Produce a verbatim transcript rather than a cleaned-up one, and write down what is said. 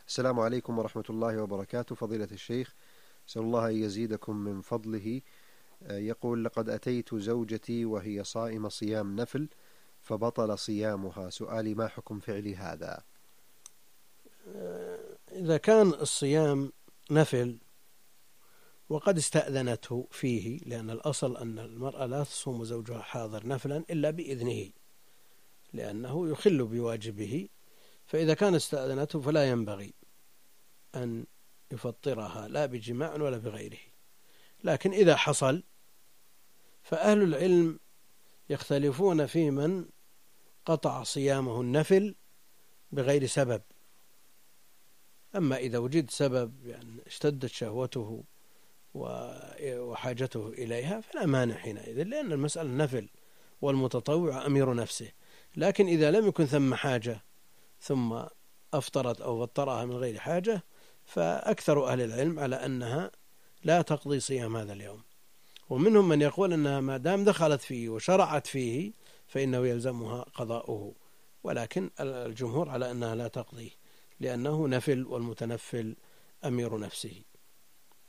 السلام عليكم ورحمة الله وبركاته. فضيلة الشيخ، أسأل الله أن يزيدكم من فضله. يقول: لقد أتيت زوجتي وهي صائمة صيام نفل فبطل صيامها، سؤالي ما حكم فعلي هذا؟ إذا كان الصيام نفل وقد استأذنته فيه، لأن الأصل أن المرأة لا تصوم زوجها حاضر نفلا إلا بإذنه لأنه يخل بواجبه، فإذا كان استأذنته فلا ينبغي أن يفطرها لا بجماع ولا بغيره. لكن إذا حصل فأهل العلم يختلفون في من قطع صيامه النفل بغير سبب. أما إذا وجد سبب يعني اشتدت شهوته وحاجته إليها فلا مانع حينئذ، لأن المسألة نفل والمتطوع أمير نفسه. لكن إذا لم يكن ثم حاجة ثم أفطرت أو فطرها من غير حاجة فأكثر أهل العلم على أنها لا تقضي صيام هذا اليوم، ومنهم من يقول أنها ما دام دخلت فيه وشرعت فيه فإنه يلزمها قضاؤه، ولكن الجمهور على أنها لا تقضيه لأنه نفل والمتنفل أمير نفسه.